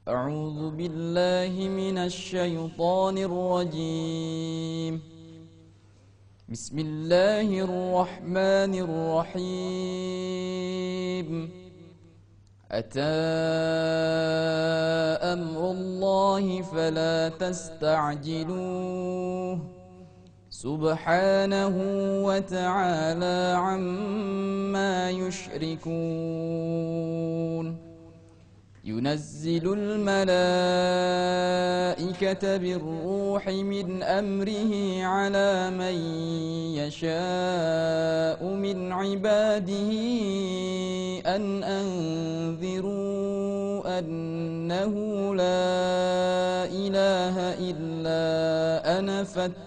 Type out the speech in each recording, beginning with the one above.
أعوذ بالله من الشيطان الرجيم. بسم الله الرحمن الرحيم. أتى أمر الله فلا تستعجلوه سبحانه وتعالى عما يشركون. ينزل الملائكة بالروح من أمره على من يشاء من عباده أن أنذروا أنه لا إله إلا أنا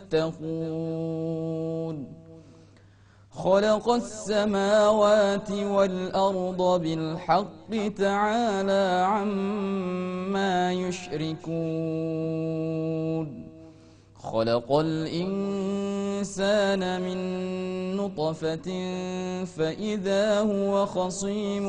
فاتقون. خلق السماوات والأرض بالحق تعالى عما يشركون. خلق الإنسان من نطفة فإذا هو خصيم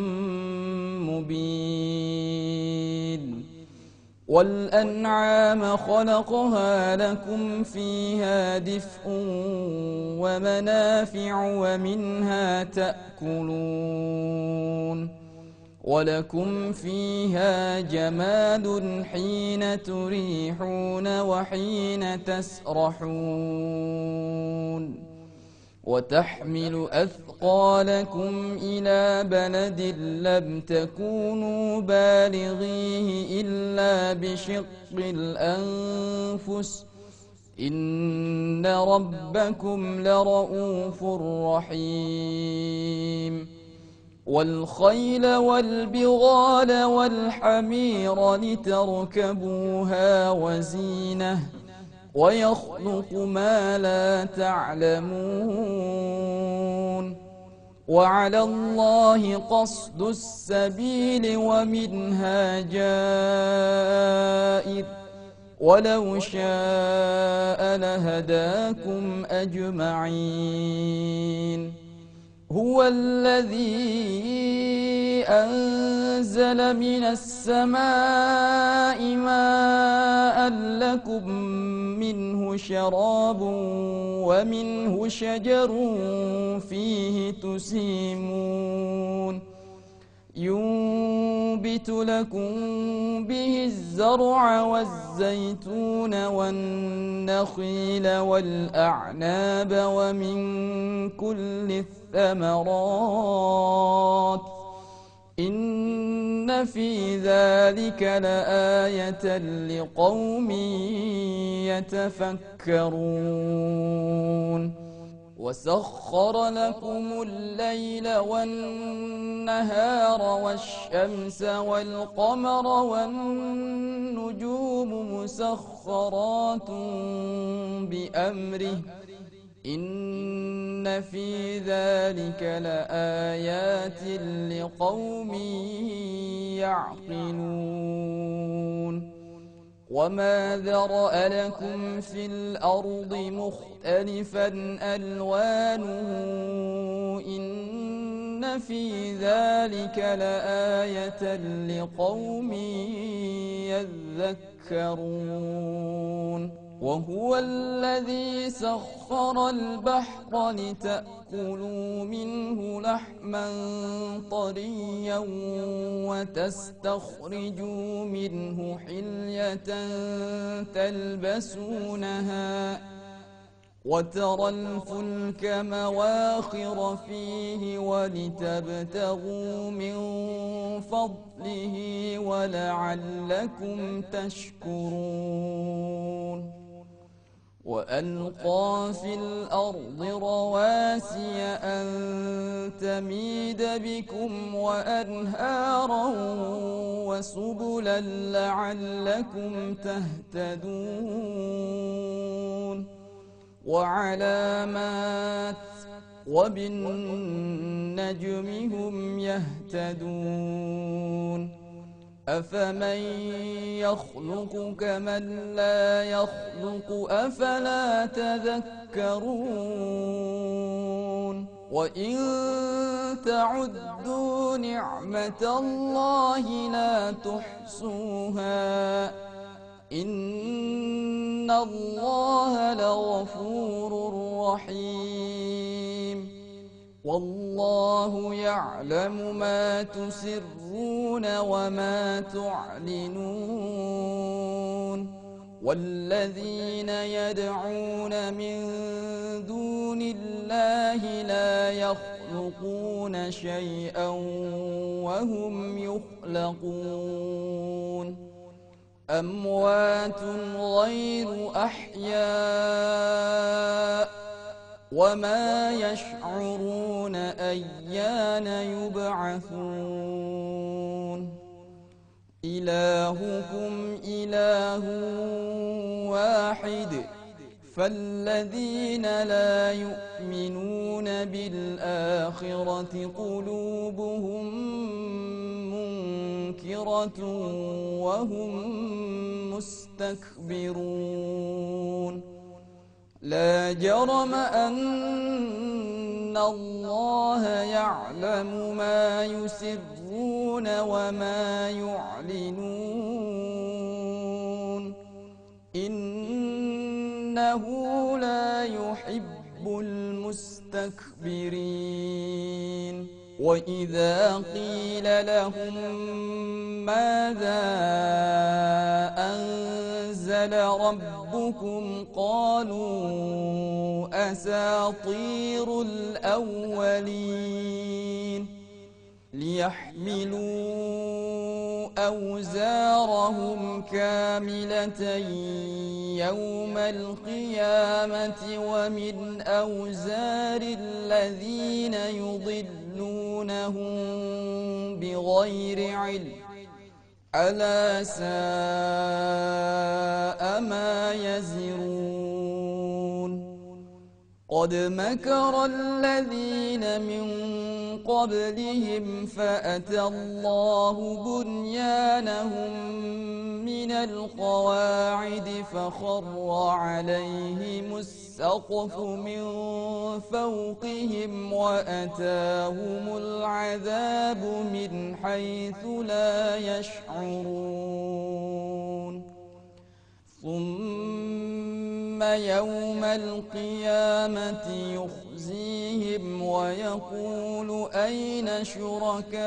مبين. والأنعام خلقها لكم فيها دفء ومنافع ومنها تأكلون. ولكم فيها جمال حين تريحون وحين تسرحون. وتحمل أثقالكم إلى بلد لم تكونوا بالغيه إلا بشق الأنفس إن ربكم لرؤوف رحيم. والخيل والبغال والحمير لتركبوها وزينة ويخلق ما لا تعلمون. وعلى الله قصد السبيل ومنها جائر ولو شاء لهداكم أجمعين. هو الذي أنزل من السماء ماء لكم منه شراب ومنه شجر فيه تسيمون. ينبت لكم به الزرع والزيتون والنخيل والأعناب ومن كل الثمرات إن في ذلك لآية لقوم يتفكرون. وسخر لكم الليل والنهار والشمس والقمر والنجوم مسخرات بأمره إن في ذلك لآيات لقوم يعقلون. وما ذرأ لكم في الأرض مختلفا ألوانه إن في ذلك لآية لقوم يذكرون. وهو الذي سخر البحر لتأكلوا منه لحما طريا وتستخرجوا منه حلية تلبسونها وترى الفلك مواخر فيه ولتبتغوا من فضله ولعلكم تشكرون. وألقى في الأرض رواسي أن تميد بكم وأنهارا وسبلا لعلكم تهتدون. وعلامات وبالنجم هم يهتدون. أفمن يخلق كمن لا يخلق أفلا تذكرون. وإن تعدوا نعمة الله لا تحصوها إن الله لغفور رحيم والله يعلم ما تسرون وما تعلنون والذين يدعون من دون الله لا يخلقون شيئا وهم يخلقون أموات غير أحياء وما يشعرون أيان يبعثون إلهكم إله واحد فالذين لا يؤمنون بالآخرة قلوبهم منكرة وهم مستكبرون لا جرم أن الله يعلم ما يسرون وما يعلنون إنه لا يحب المستكبرين وإذا قيل لهم ماذا أنزل ربكم قالوا أساطير الأولين ليحملوا أوزارهم كاملة يوم القيامة ومن أوزار الذين يضلونهم بغير علم ألا ساء ما يزرون قد مكر الذين من قبلهم فأتى الله بنيانهم من القواعد فخر عليهم السقف من فوقهم وأتاهم العذاب من حيث لا يشعرون ثم يوم القيامة يخزيهم ويقول أين شركائي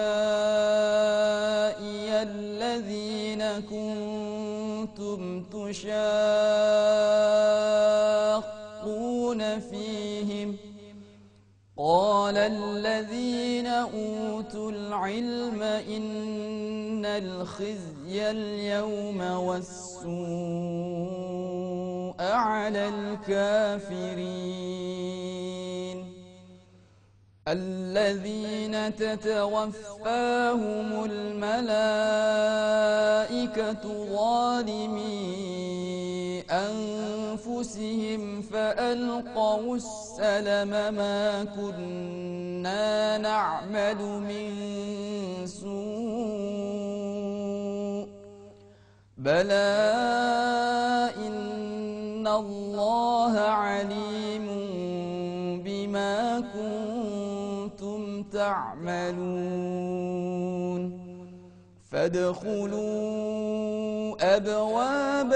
الذين كنتم تشاقون فيهم قال الذين أوتوا العلم إن الخزي اليوم والسوء على الكافرين الذين تتوفاهم الملائكة ظالمي أنفسهم فألقوا السلم ما كنا نعمل من سوء بلى إن الله عليم بما كنتم تعملون فادخلوا أبواب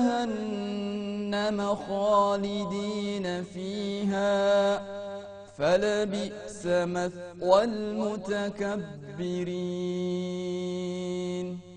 جهنم خالدين فيها فلبئس مثوى المتكبرين